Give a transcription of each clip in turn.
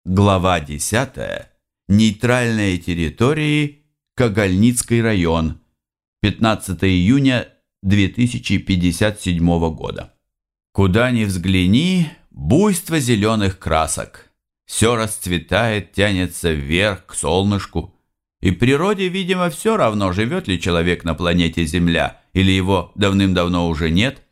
Глава 10. Нейтральные территории. Когольницкий район. 15 июня 2057 года. Куда ни взгляни, буйство зеленых красок. Все расцветает, тянется вверх к солнышку. И природе, видимо, все равно, живет ли человек на планете Земля, или его давным-давно уже нет.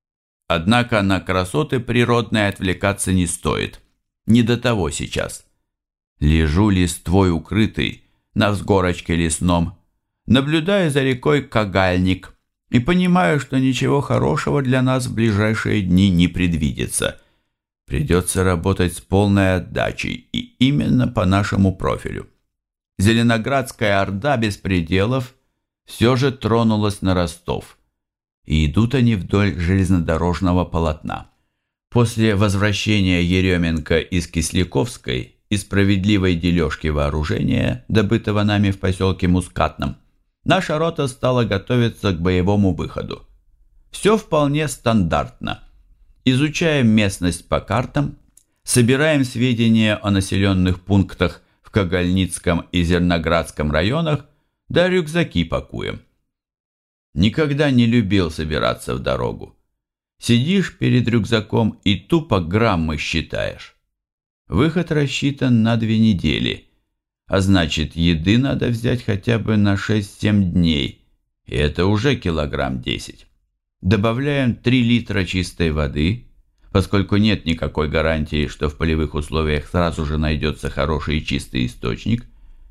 Однако на красоты природные отвлекаться не стоит. Не до того сейчас. Лежу листвой укрытый на взгорочке лесном, наблюдаю за рекой Когальник и понимаю, что ничего хорошего для нас в ближайшие дни не предвидится. Придется работать с полной отдачей и именно по нашему профилю. Зеленоградская орда беспределов все же тронулась на Ростов, и идут они вдоль железнодорожного полотна. После возвращения Еременко из Кисляковской и справедливой дележки вооружения, добытого нами в поселке Мускатном, наша рота стала готовиться к боевому выходу. Все вполне стандартно. Изучаем местность по картам, собираем сведения о населенных пунктах в Когольницком и Зерноградском районах, да рюкзаки пакуем. Никогда не любил собираться в дорогу. Сидишь перед рюкзаком и тупо граммы считаешь. Выход рассчитан на 2 недели, а значит, еды надо взять хотя бы на 6-7 дней, и это уже килограмм 10. Добавляем 3 литра чистой воды, поскольку нет никакой гарантии, что в полевых условиях сразу же найдется хороший и чистый источник.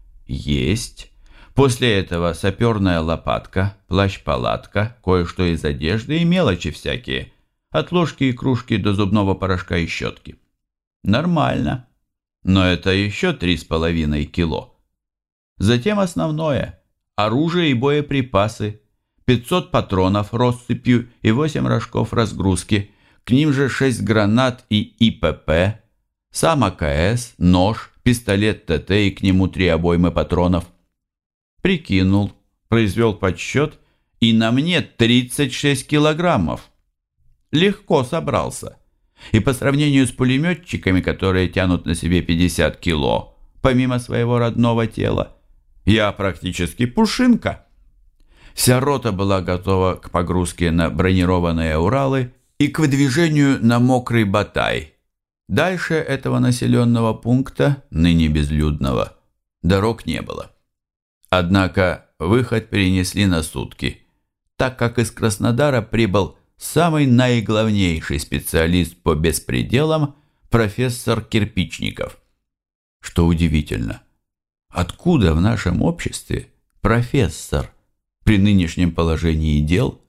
Есть. После этого саперная лопатка, плащ-палатка, кое-что из одежды и мелочи всякие, от ложки и кружки до зубного порошка и щетки. Нормально. Но это еще 3,5 кило. Затем основное. Оружие и боеприпасы. 500 патронов россыпью и 8 рожков разгрузки. К ним же 6 гранат и ИПП. Сам АКС, нож, пистолет ТТ и к нему 3 обоймы патронов. Прикинул, произвел подсчет, и на мне 36 килограммов. Легко собрался. И по сравнению с пулеметчиками, которые тянут на себе 50 кило, помимо своего родного тела, я практически пушинка. Вся рота была готова к погрузке на бронированные Уралы и к выдвижению на Мокрый Батай. Дальше этого населенного пункта, ныне безлюдного, дорог не было. Однако выход перенесли на сутки, так как из Краснодара прибыл самый наиглавнейший специалист по беспределам профессор Кирпичников. Что удивительно, откуда в нашем обществе профессор при нынешнем положении дел?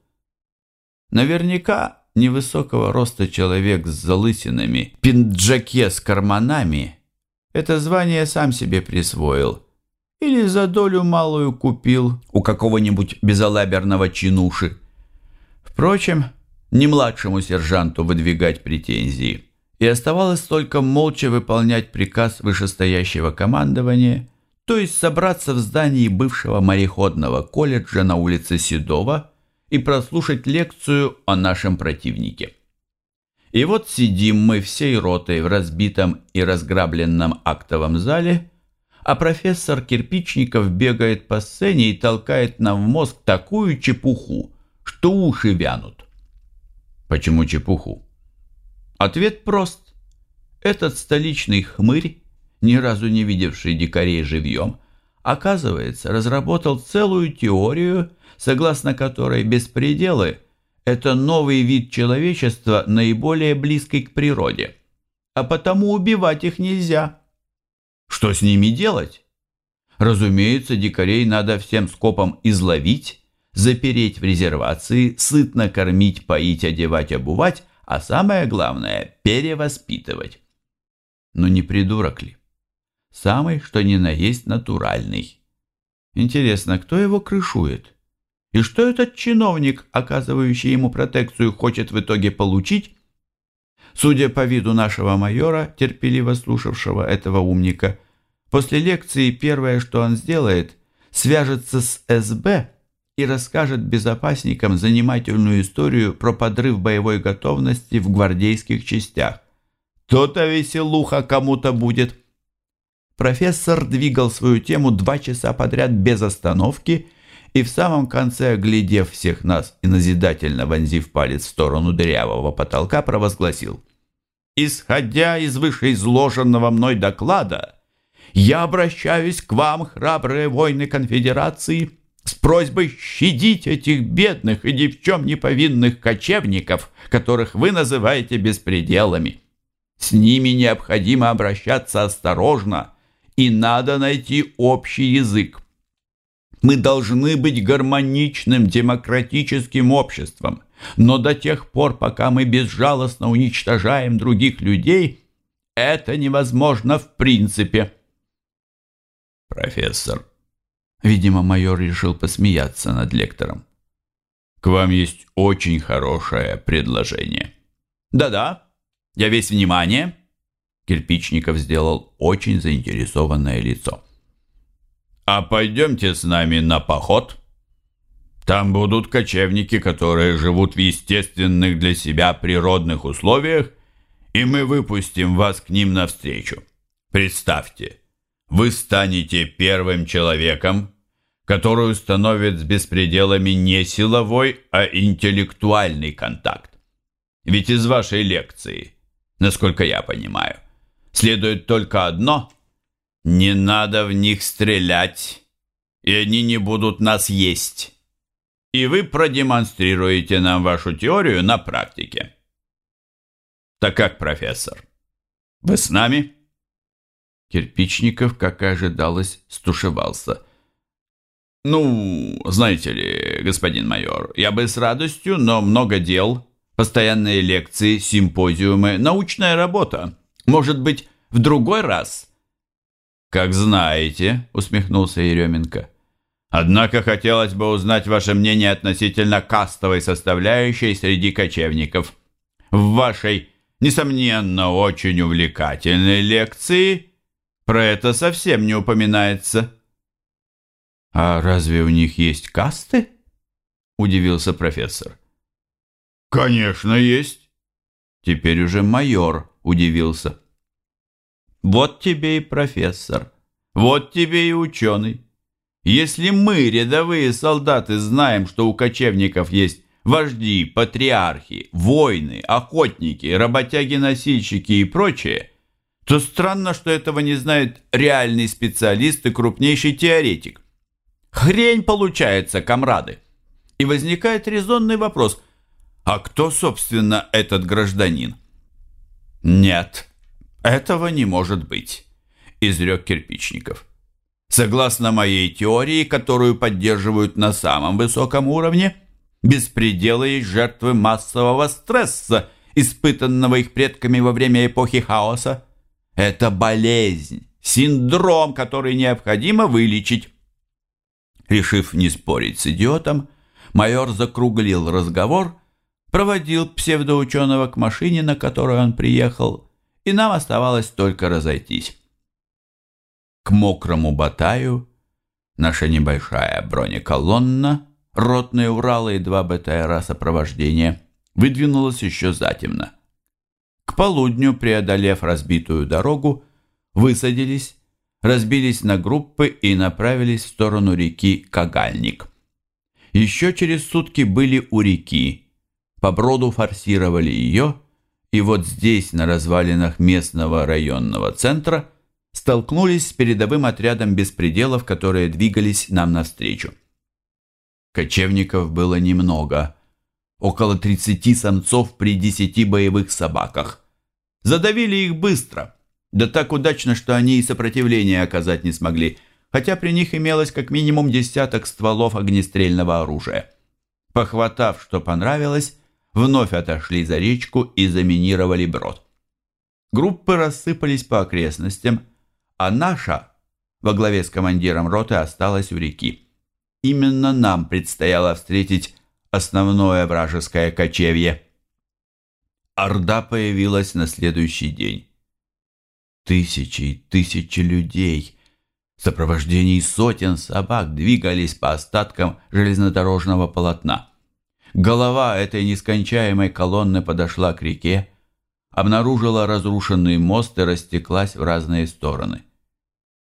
Наверняка невысокого роста человек с залысинами, пинджаке с карманами это звание сам себе присвоил или за долю малую купил у какого-нибудь безалаберного чинуши. Впрочем, не младшему сержанту выдвигать претензии, и оставалось только молча выполнять приказ вышестоящего командования, то есть собраться в здании бывшего мореходного колледжа на улице Седова и прослушать лекцию о нашем противнике. И вот сидим мы всей ротой в разбитом и разграбленном актовом зале, а профессор Кирпичников бегает по сцене и толкает нам в мозг такую чепуху, что уши вянут. Почему чепуху? Ответ прост. Этот столичный хмырь, ни разу не видевший дикарей живьем, оказывается, разработал целую теорию, согласно которой беспределы – это новый вид человечества, наиболее близкий к природе, а потому убивать их нельзя. Что с ними делать? Разумеется, дикарей надо всем скопом изловить, запереть в резервации, сытно кормить, поить, одевать, обувать, а самое главное – перевоспитывать. Но не придурок ли? Самый, что ни на есть, натуральный. Интересно, кто его крышует? И что этот чиновник, оказывающий ему протекцию, хочет в итоге получить? Судя по виду нашего майора, терпеливо слушавшего этого умника, после лекции первое, что он сделает, свяжется с СБ и расскажет безопасникам занимательную историю про подрыв боевой готовности в гвардейских частях. То-то веселуха кому-то будет. Профессор двигал свою тему 2 часа подряд без остановки и в самом конце, оглядев всех нас и назидательно вонзив палец в сторону дырявого потолка, провозгласил: «Исходя из вышеизложенного мной доклада, я обращаюсь к вам, храбрые воины конфедерации, с просьбой щадить этих бедных и ни в чем не повинных кочевников, которых вы называете беспределами. С ними необходимо обращаться осторожно, и надо найти общий язык. Мы должны быть гармоничным демократическим обществом, но до тех пор, пока мы безжалостно уничтожаем других людей, это невозможно в принципе». «Профессор», видимо, майор решил посмеяться над лектором, «к вам есть очень хорошее предложение». «Да-да, я весь внимание». Кирпичников сделал очень заинтересованное лицо. «А пойдемте с нами на поход. Там будут кочевники, которые живут в естественных для себя природных условиях, и мы выпустим вас к ним навстречу. Представьте, вы станете первым человеком, который установит с беспределами не силовой, а интеллектуальный контакт. Ведь из вашей лекции, насколько я понимаю, следует только одно: не надо в них стрелять, и они не будут нас есть. И вы продемонстрируете нам вашу теорию на практике. Так как, профессор, вы с нами?» Кирпичников, как и ожидалось, стушевался. «Ну, знаете ли, господин майор, я бы с радостью, но много дел, постоянные лекции, симпозиумы, научная работа. Может быть, в другой раз?» «Как знаете», — усмехнулся Еременко. «Однако хотелось бы узнать ваше мнение относительно кастовой составляющей среди кочевников. В вашей, несомненно, очень увлекательной лекции про это совсем не упоминается». «А разве у них есть касты?» — удивился профессор. «Конечно, есть». Теперь уже майор удивился. «Вот тебе и профессор, вот тебе и ученый. Если мы, рядовые солдаты, знаем, что у кочевников есть вожди, патриархи, воины, охотники, работяги-носильщики и прочее, то странно, что этого не знает реальный специалист и крупнейший теоретик. Хрень получается, комрады. И возникает резонный вопрос: а кто, собственно, этот гражданин?» «Нет, этого не может быть», — изрек Кирпичников. «Согласно моей теории, которую поддерживают на самом высоком уровне, беспределы есть жертвы массового стресса, испытанного их предками во время эпохи хаоса. Это болезнь, синдром, который необходимо вылечить». Решив не спорить с идиотом, майор закруглил разговор, проводил псевдоученого к машине, на которой он приехал, и нам оставалось только разойтись. К Мокрому Батаю наша небольшая бронеколонна, ротные Уралы и 2 БТРа сопровождения, выдвинулась еще затемно. К полудню, преодолев разбитую дорогу, высадились, разбились на группы и направились в сторону реки Кагальник. Еще через сутки были у реки, по броду форсировали ее, и вот здесь, на развалинах местного районного центра, столкнулись с передовым отрядом беспределов, которые двигались нам навстречу. Кочевников было немного, около 30 самцов при 10 боевых собаках. Задавили их быстро, да так удачно, что они и сопротивления оказать не смогли, хотя при них имелось как минимум 10 стволов огнестрельного оружия. Похватав, что понравилось, вновь отошли за речку и заминировали брод. Группы рассыпались по окрестностям, а наша, во главе с командиром роты, осталась у реки. Именно нам предстояло встретить основное вражеское кочевье. Орда появилась на следующий день. Тысячи и тысячи людей в сопровождении сотен собак двигались по остаткам железнодорожного полотна. Голова этой нескончаемой колонны подошла к реке, обнаружила разрушенный мост и растеклась в разные стороны.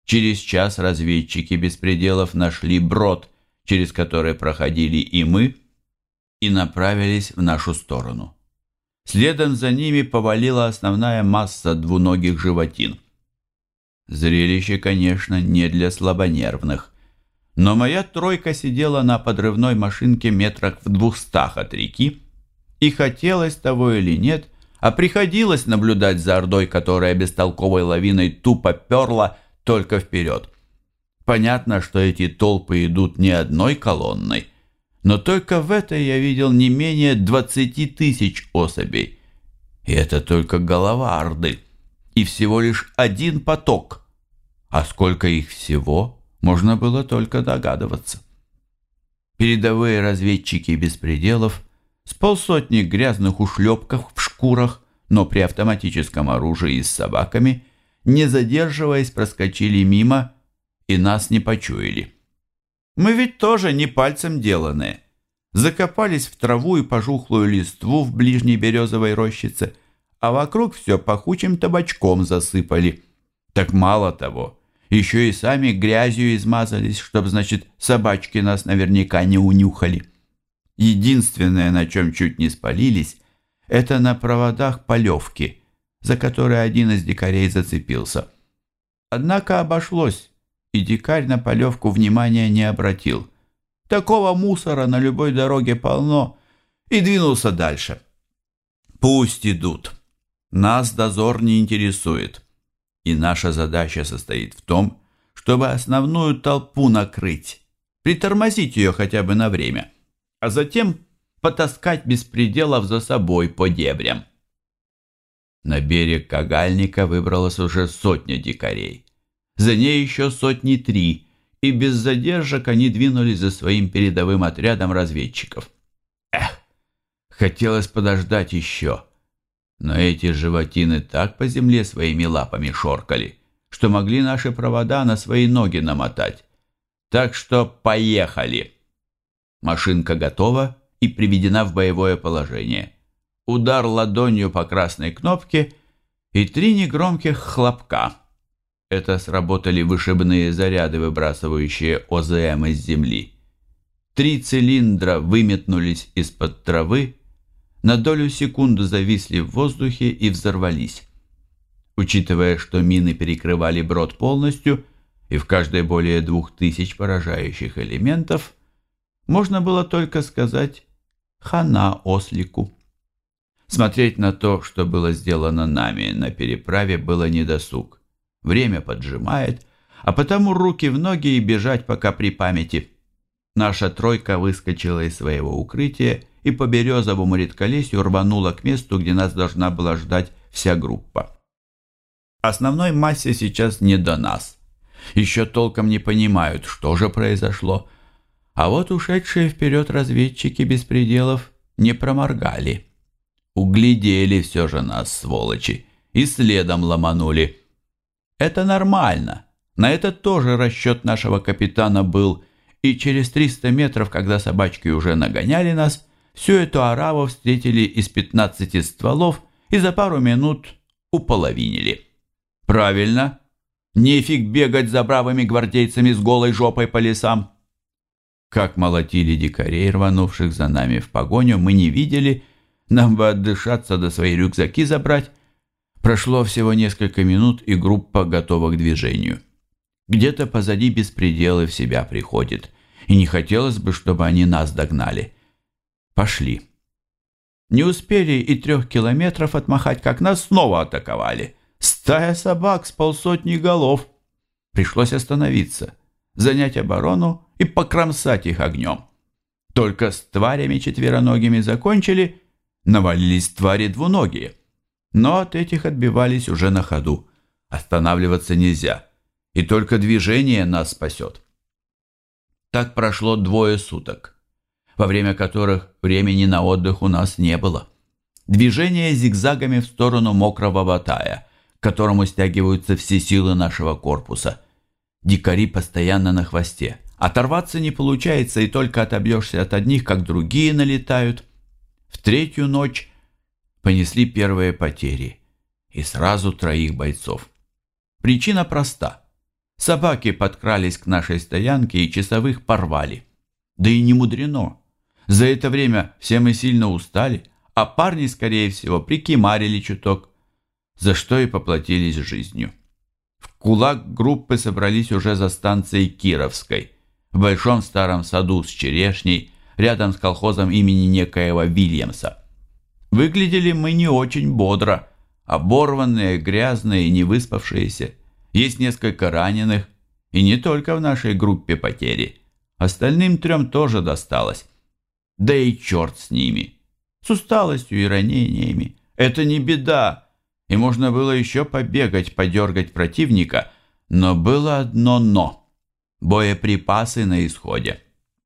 Через час разведчики беспределов нашли брод, через который проходили и мы, и направились в нашу сторону. Следом за ними повалила основная масса двуногих животин. Зрелище, конечно, не для слабонервных, но моя тройка сидела на подрывной машинке метрах в 200 от реки, и хотелось того или нет, а приходилось наблюдать за ордой, которая бестолковой лавиной тупо перла только вперед. Понятно, что эти толпы идут не одной колонной, но только в этой я видел не менее 20 тысяч особей. И это только голова орды, и всего лишь один поток. А сколько их всего, можно было только догадываться. Передовые разведчики беспределов с полсотни грязных ушлепков в шкурах, но при автоматическом оружии и с собаками, не задерживаясь, проскочили мимо и нас не почуяли. Мы ведь тоже не пальцем деланные. Закопались в траву и пожухлую листву в ближней березовой рощице, а вокруг все пахучим табачком засыпали. Так мало того, еще и сами грязью измазались, чтоб, значит, собачки нас наверняка не унюхали. Единственное, на чем чуть не спалились, это на проводах полевки, за которые один из дикарей зацепился. Однако обошлось, и дикарь на полевку внимания не обратил. Такого мусора на любой дороге полно, и двинулся дальше. Пусть идут. Нас дозор не интересует. И наша задача состоит в том, чтобы основную толпу накрыть, притормозить ее хотя бы на время, а затем потаскать беспределов за собой по дебрям. На берег Кагальника выбралась уже сотня дикарей. За ней еще сотни 3, и без задержек они двинулись за своим передовым отрядом разведчиков. Хотелось подождать еще, но эти животины так по земле своими лапами шоркали, что могли наши провода на свои ноги намотать. Так что поехали. Машинка готова и приведена в боевое положение. Удар ладонью по красной кнопке и 3 негромких хлопка. Это сработали вышибные заряды, выбрасывающие ОЗМ из земли. 3 цилиндра выметнулись из-под травы, на долю секунды зависли в воздухе и взорвались. Учитывая, что мины перекрывали брод полностью, и в каждой более 2000 поражающих элементов, можно было только сказать «хана ослику». Смотреть на то, что было сделано нами на переправе, было недосуг. Время поджимает, а потому руки в ноги и бежать пока при памяти. Наша тройка выскочила из своего укрытия и по березовому редколесью рванула к месту, где нас должна была ждать вся группа. Основной массе сейчас не до нас. Еще толком не понимают, что же произошло. А вот ушедшие вперед разведчики беспределов не проморгали. Углядели все же нас, сволочи, и следом ломанули. Это нормально. На это тоже расчет нашего капитана был. И через 300 метров, когда собачки уже нагоняли нас, всю эту ораву встретили из 15 стволов и за пару минут уполовинили. Правильно. Нефиг бегать за бравыми гвардейцами с голой жопой по лесам. Как молотили дикарей, рванувших за нами в погоню, мы не видели. Нам бы отдышаться, да свои рюкзаки забрать. Прошло всего несколько минут, и группа готова к движению. Где-то позади беспределы в себя приходит, и не хотелось бы, чтобы они нас догнали. Пошли. Не успели и 3 километров отмахать, как нас снова атаковали. Стая собак с 50 голов. Пришлось остановиться, занять оборону и покромсать их огнем. Только с тварями четвероногими закончили, навалились твари двуногие. Но от этих отбивались уже на ходу. Останавливаться нельзя, и только движение нас спасет. Так прошло 2 суток, во время которых времени на отдых у нас не было. Движение зигзагами в сторону мокрого Батая, к которому стягиваются все силы нашего корпуса. Дикари постоянно на хвосте. Оторваться не получается, и только отобьешься от одних, как другие налетают. В 3-ю ночь понесли первые потери, и сразу 3 бойцов. Причина проста. Собаки подкрались к нашей стоянке и часовых порвали. Да и не мудрено. За это время все мы сильно устали, а парни, скорее всего, прикимарили чуток, за что и поплатились жизнью. В кулак группы собрались уже за станцией Кировской, в большом старом саду с черешней, рядом с колхозом имени некоего Вильямса. Выглядели мы не очень бодро, оборванные, грязные и невыспавшиеся. Есть несколько раненых, и не только в нашей группе потери. Остальным 3 тоже досталось. Да и черт с ними. С усталостью и ранениями. Это не беда. И можно было еще побегать, подергать противника. Но было одно «но». Боеприпасы на исходе.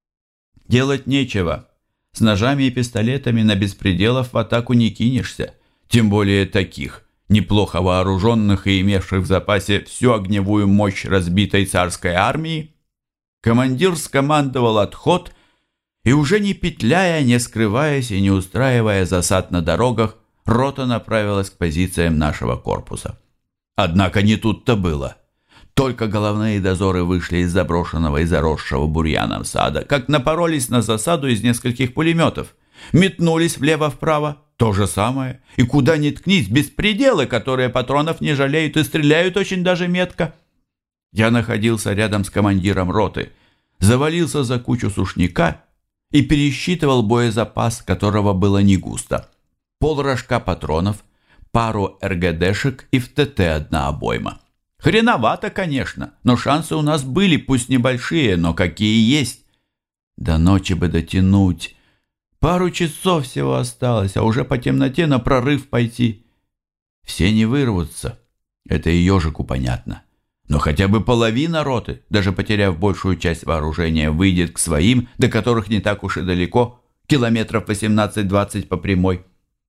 Делать нечего. С ножами и пистолетами на беспределов в атаку не кинешься. Тем более таких, неплохо вооруженных и имевших в запасе всю огневую мощь разбитой царской армии. Командир скомандовал отход, и уже не петляя, не скрываясь и не устраивая засад на дорогах, рота направилась к позициям нашего корпуса. Однако не тут-то было. Только головные дозоры вышли из заброшенного и заросшего бурьяном сада, как напоролись на засаду из нескольких пулеметов. Метнулись влево-вправо, то же самое. И куда ни ткнись, беспределы, которые патронов не жалеют и стреляют очень даже метко. Я находился рядом с командиром роты, завалился за кучу сушняка и пересчитывал боезапас, которого было не густо. Пол-рожка патронов, пару РГДшек и в ТТ 1 обойма. Хреновато, конечно, но шансы у нас были, пусть небольшие, но какие есть. До ночи бы дотянуть. Пару часов всего осталось, а уже по темноте на прорыв пойти. Все не вырвутся, это и ежику понятно. Но хотя бы половина роты, даже потеряв большую часть вооружения, выйдет к своим, до которых не так уж и далеко, километров 18-20 по прямой.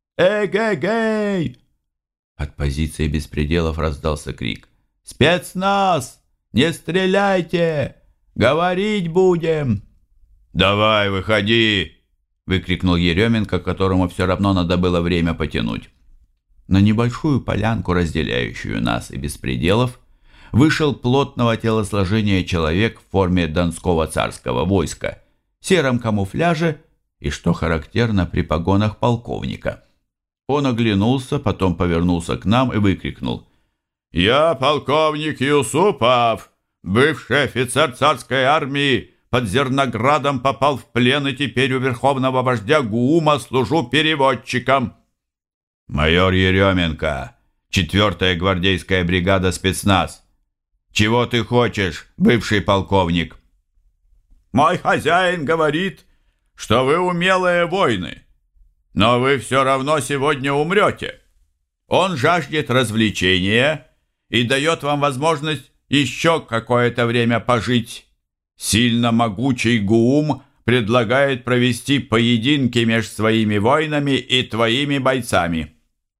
«Эгегей!» От позиции беспределов раздался крик. «Спецназ! Не стреляйте! Говорить будем!» «Давай, выходи!» — выкрикнул Еременко, которому все равно надо было время потянуть. На небольшую полянку, разделяющую нас и беспределов, вышел плотного телосложения человек в форме донского царского войска, в сером камуфляже и, что характерно, при погонах полковника. Он оглянулся, потом повернулся к нам и выкрикнул: «Я полковник Юсупов, бывший офицер царской армии, под Зерноградом попал в плен и теперь у верховного вождя ГУМа служу переводчиком». «Майор Еременко, 4-я гвардейская бригада спецназ. Чего ты хочешь, бывший полковник?» «Мой хозяин говорит, что вы умелые воины, но вы все равно сегодня умрете. Он жаждет развлечения и дает вам возможность еще какое-то время пожить. Сильно могучий ГУМ предлагает провести поединки между своими воинами и твоими бойцами».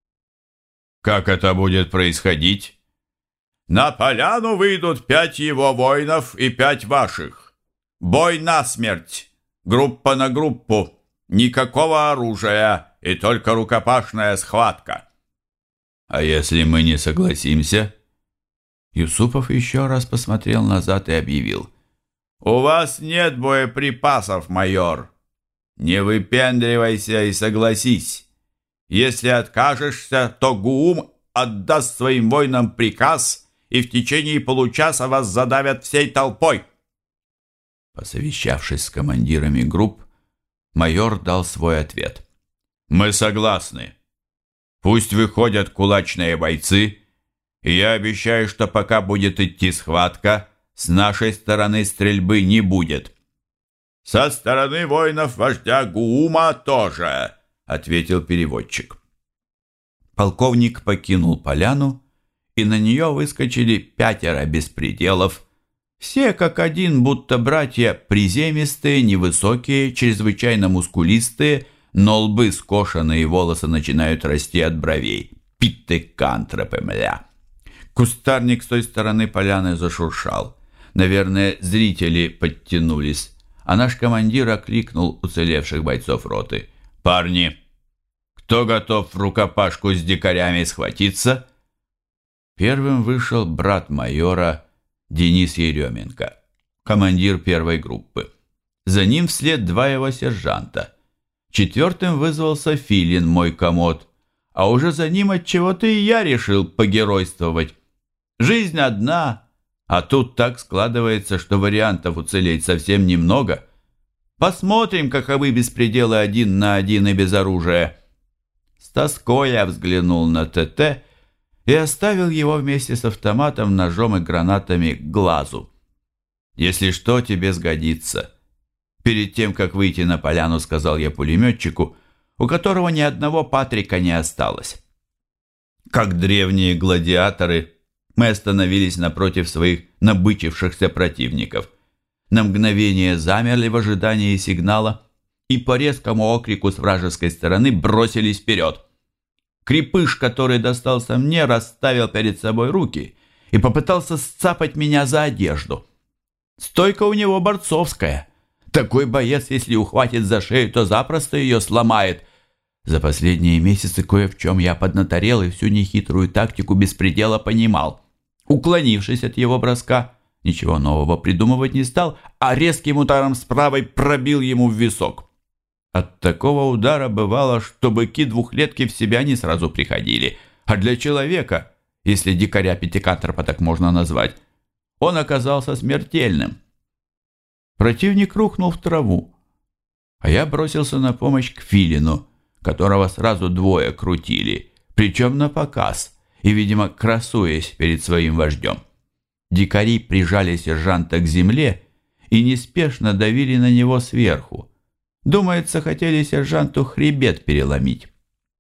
«Как это будет происходить?» «На поляну выйдут 5 его воинов и 5 ваших. Бой насмерть, группа на группу, никакого оружия и только рукопашная схватка». «А если мы не согласимся?» Юсупов еще раз посмотрел назад и объявил: «У вас нет боеприпасов, майор. Не выпендривайся и согласись. Если откажешься, то ГУМ отдаст своим воинам приказ, и в течение получаса вас задавят всей толпой». Посовещавшись с командирами групп, майор дал свой ответ: «Мы согласны. Пусть выходят кулачные бойцы, и я обещаю, что пока будет идти схватка, с нашей стороны стрельбы не будет». «Со стороны воинов вождя ГУМа тоже», — ответил переводчик. Полковник покинул поляну, и на нее выскочили 5 беспределов. Все как один, будто братья, приземистые, невысокие, чрезвычайно мускулистые, но лбы скошены и волосы начинают расти от бровей. Питтекантрепы, мля. Кустарник с той стороны поляны зашуршал. Наверное, зрители подтянулись, а наш командир окликнул уцелевших бойцов роты: «Парни, кто готов в рукопашку с дикарями схватиться?» Первым вышел брат майора, Денис Еременко, командир первой группы. За ним вслед два его сержанта. Четвертым вызвался Филин, мой комод, а уже за ним отчего-то и я решил погеройствовать. Жизнь одна, а тут так складывается, что вариантов уцелеть совсем немного. Посмотрим, каковы беспределы 1 на 1 и без оружия. С тоской я взглянул на ТТ и оставил его вместе с автоматом, ножом и гранатами к глазу. «Если что, тебе сгодится». Перед тем, как выйти на поляну, сказал я пулеметчику, у которого ни одного Патрика не осталось. Как древние гладиаторы, мы остановились напротив своих набычившихся противников. На мгновение замерли в ожидании сигнала и по резкому окрику с вражеской стороны бросились вперед. Крепыш, который достался мне, расставил перед собой руки и попытался сцапать меня за одежду. Стойка у него борцовская. Такой боец, если ухватит за шею, то запросто ее сломает. За последние месяцы кое в чем я поднаторел и всю нехитрую тактику беспредела понимал. Уклонившись от его броска, ничего нового придумывать не стал, а резким ударом с правой пробил ему в висок. От такого удара бывало, что быки двухлетки в себя не сразу приходили, а для человека, если дикаря пятикантропа так можно назвать, он оказался смертельным. Противник рухнул в траву, а я бросился на помощь к Филину, которого сразу двое крутили, причем на показ и, видимо, красуясь перед своим вождем. Дикари прижали сержанта к земле и неспешно давили на него сверху. Думается, хотели сержанту хребет переломить.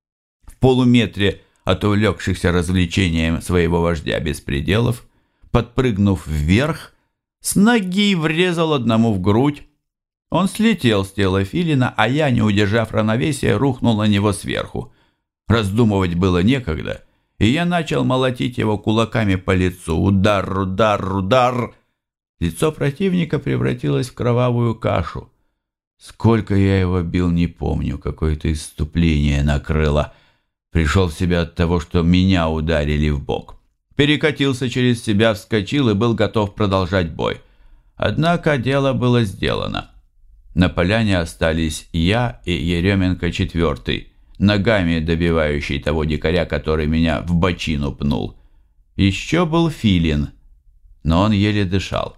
В полуметре от увлекшихся развлечением своего вождя беспределов, подпрыгнув вверх, с ноги врезал одному в грудь. Он слетел с тела Филина, а я, не удержав равновесия, рухнул на него сверху. Раздумывать было некогда, и я начал молотить его кулаками по лицу. Удар, удар, удар. Лицо противника превратилось в кровавую кашу. Сколько я его бил, не помню, какое-то исступление накрыло. Пришел в себя от того, что меня ударили в бок. Перекатился через себя, вскочил и был готов продолжать бой. Однако дело было сделано. На поляне остались я и Еременко четвертый, ногами добивающий того дикаря, который меня в бочину пнул. Еще был Филин, но он еле дышал.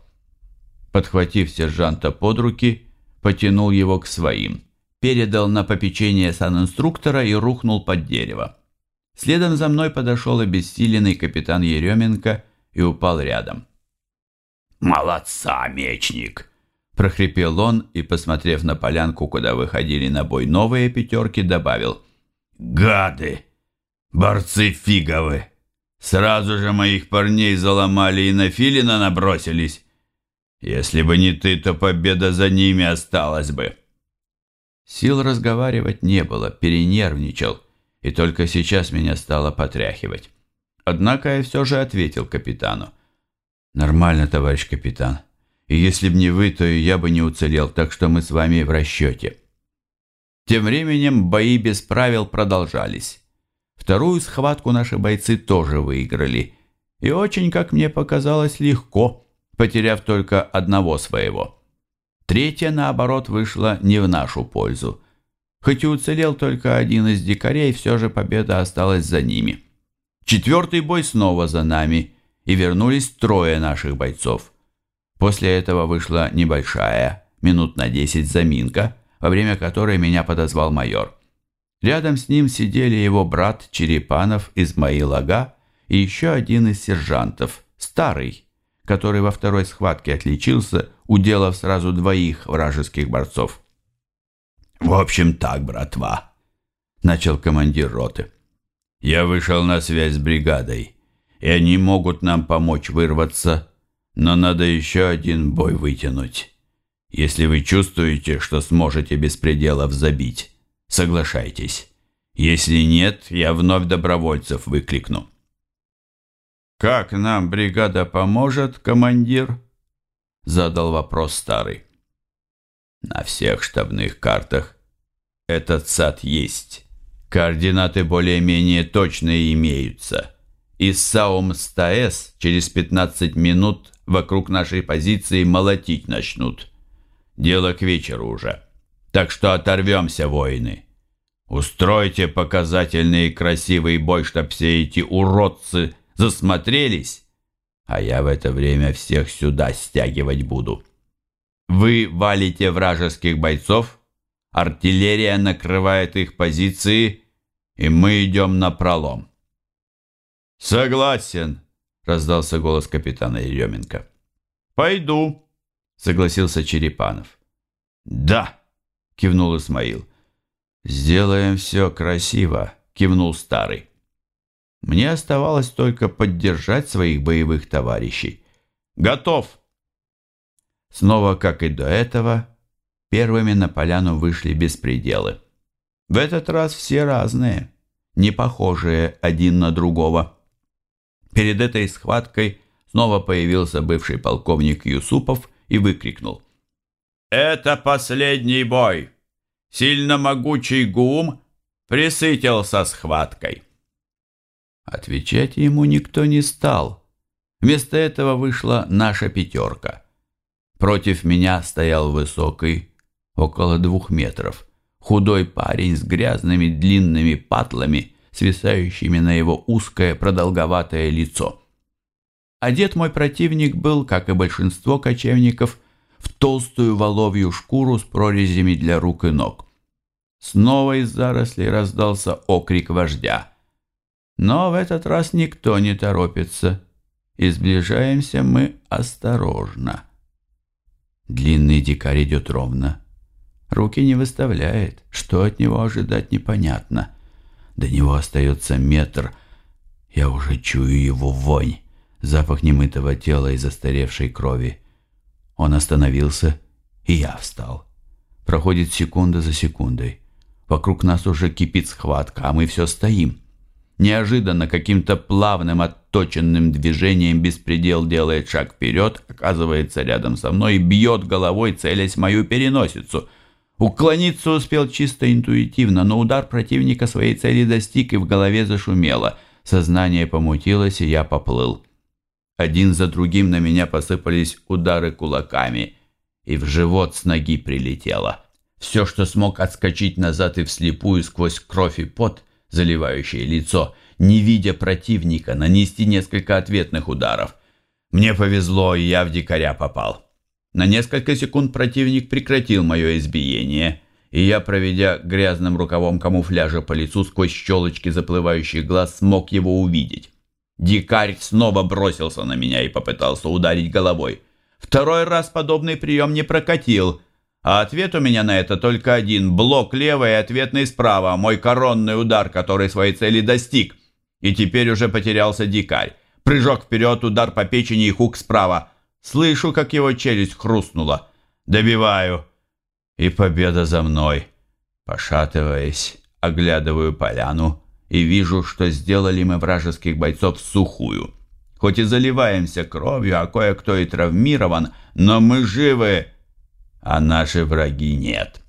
Подхватив сержанта под руки, потянул его к своим, передал на попечение санинструктора и рухнул под дерево. Следом за мной подошел обессиленный капитан Еременко и упал рядом. «Молодца, мечник!» – прохрипел он и, посмотрев на полянку, куда выходили на бой новые пятерки, добавил: «Гады! Борцы фиговы! Сразу же моих парней заломали и на Филина набросились! Если бы не ты, то победа за ними осталась бы!» Сил разговаривать не было, перенервничал, и только сейчас меня стало потряхивать. Однако я все же ответил капитану: «Нормально, товарищ капитан. И если б не вы, то и я бы не уцелел, так что мы с вами в расчете». Тем временем бои без правил продолжались. Вторую схватку наши бойцы тоже выиграли. И очень, как мне показалось, легко, потеряв только одного своего. Третья, наоборот, вышла не в нашу пользу. Хоть и уцелел только один из дикарей, все же победа осталась за ними. Четвертый бой снова за нами, и вернулись трое наших бойцов. После этого вышла небольшая, минут на 10 заминка, во время которой меня подозвал майор. Рядом с ним сидели его брат Черепанов, Измаил Ага и еще один из сержантов, старый, который во второй схватке отличился, уделав сразу двоих вражеских борцов. «В общем так, братва», — начал командир роты. «Я вышел на связь с бригадой, и они могут нам помочь вырваться, но надо еще один бой вытянуть. Если вы чувствуете, что сможете беспределов забить, соглашайтесь. Если нет, я вновь добровольцев выкликну». «Как нам бригада поможет, командир?» — задал вопрос старый. «На всех штабных картах этот сад есть. Координаты более-менее точные имеются. Из Саум-Стаэс через 15 минут вокруг нашей позиции молотить начнут. Дело к вечеру уже. Так что оторвемся, воины. Устройте показательный и красивый бой, чтоб все эти уродцы засмотрелись, а я в это время всех сюда стягивать буду. Вы валите вражеских бойцов, артиллерия накрывает их позиции, и мы идем напролом. «Согласен», — раздался голос капитана Еременко. «Пойду», — согласился Черепанов. «Да», — кивнул Исмаил. «Сделаем все красиво», — кивнул Старый. Мне оставалось только поддержать своих боевых товарищей. «Готов!» Снова, как и до этого, первыми на поляну вышли беспределы. В этот раз все разные, не похожие один на другого. Перед этой схваткой снова появился бывший полковник Юсупов и выкрикнул: «Это последний бой! Сильно могучий Гум пресытился схваткой!» Отвечать ему никто не стал. Вместо этого вышла наша пятерка. Против меня стоял высокий, около 2 метров, худой парень с грязными длинными патлами, свисающими на его узкое продолговатое лицо. Одет мой противник был, как и большинство кочевников, в толстую воловью шкуру с прорезями для рук и ног. Снова из зарослей раздался окрик вождя. Но в этот раз никто не торопится, и сближаемся мы осторожно. Длинный дикарь идет ровно. Руки не выставляет, что от него ожидать непонятно. До него остается метр. Я уже чую его вонь, запах немытого тела и застаревшей крови. Он остановился, и я встал. Проходит секунда за секундой. Вокруг нас уже кипит схватка, а мы все стоим. Неожиданно, каким-то плавным, отточенным движением беспредел делает шаг вперед, оказывается рядом со мной и бьет головой, целясь в мою переносицу. Уклониться успел чисто интуитивно, но удар противника своей цели достиг, и в голове зашумело. Сознание помутилось, и я поплыл. Один за другим на меня посыпались удары кулаками, и в живот с ноги прилетело. Все, что смог отскочить назад и вслепую сквозь кровь и пот, заливающее лицо, не видя противника, нанести несколько ответных ударов. Мне повезло, и я в дикаря попал. На несколько секунд противник прекратил мое избиение, и я, проведя грязным рукавом камуфляжа по лицу сквозь щелочки заплывающих глаз, смог его увидеть. Дикарь снова бросился на меня и попытался ударить головой. Второй раз подобный прием не прокатил, а ответ у меня на это только один: блок левый и ответный справа, мой коронный удар, который своей цели достиг. И теперь уже потерялся дикарь. Прыжок вперед, удар по печени и хук справа. Слышу, как его челюсть хрустнула. Добиваю. И победа за мной. Пошатываясь, оглядываю поляну и вижу, что сделали мы вражеских бойцов сухую. Хоть и заливаемся кровью, а кое-кто и травмирован, но мы живы, а наши враги нет.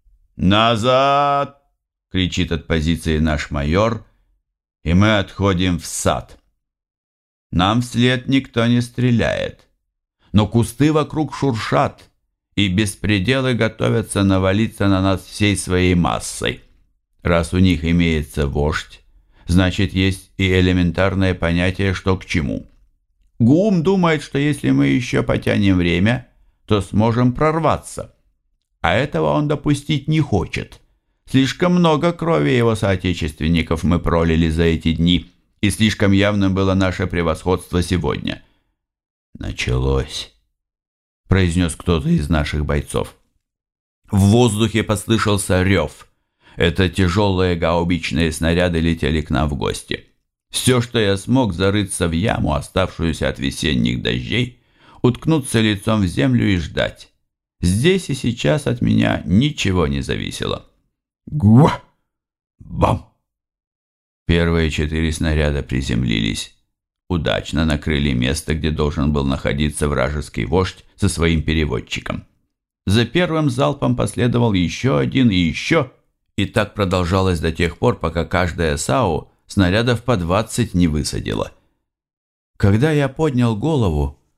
«Назад!» — кричит от позиции наш майор, и мы отходим в сад. Нам вслед никто не стреляет, но кусты вокруг шуршат, и беспределы готовятся навалиться на нас всей своей массой. Раз у них имеется вождь, значит, есть и элементарное понятие, что к чему. Гум думает, что если мы еще потянем время, то сможем прорваться. А этого он допустить не хочет. Слишком много крови его соотечественников мы пролили за эти дни, и слишком явным было наше превосходство сегодня. «Началось», — произнес кто-то из наших бойцов. В воздухе послышался рев. Это тяжелые гаубичные снаряды летели к нам в гости. Все, что я смог, зарыться в яму, оставшуюся от весенних дождей, уткнуться лицом в землю и ждать. Здесь и сейчас от меня ничего не зависело. Гуа! Бам! Первые 4 снаряда приземлились. Удачно накрыли место, где должен был находиться вражеский вождь со своим переводчиком. За первым залпом последовал еще один и еще, и так продолжалось до тех пор, пока каждая САУ снарядов по 20 не высадила. Когда я поднял голову,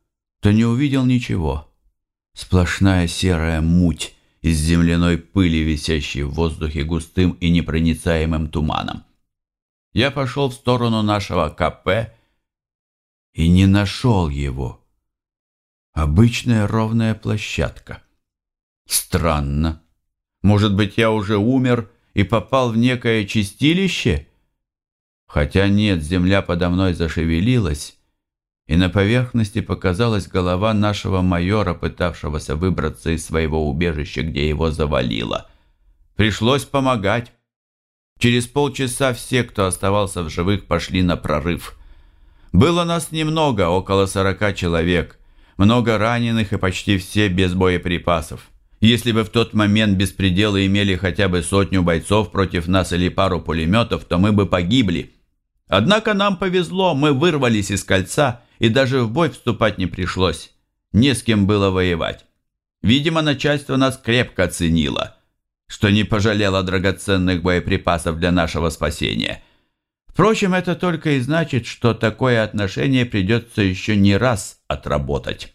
то не увидел ничего. Сплошная серая муть из земляной пыли, висящей в воздухе густым и непроницаемым туманом. Я пошел в сторону нашего КП и не нашел его. Обычная ровная площадка. Странно. Может быть, я уже умер и попал в некое чистилище? Хотя нет, земля подо мной зашевелилась, и на поверхности показалась голова нашего майора, пытавшегося выбраться из своего убежища, где его завалило. Пришлось помогать. Через полчаса все, кто оставался в живых, пошли на прорыв. Было нас немного, около 40 человек, много раненых и почти все без боеприпасов. Если бы в тот момент беспределы имели хотя бы 100 бойцов против нас или пару пулеметов, то мы бы погибли. Однако нам повезло, мы вырвались из кольца, и даже в бой вступать не пришлось. Не с кем было воевать. Видимо, начальство нас крепко оценило, что не пожалело драгоценных боеприпасов для нашего спасения. Впрочем, это только и значит, что такое отношение придется еще не раз отработать.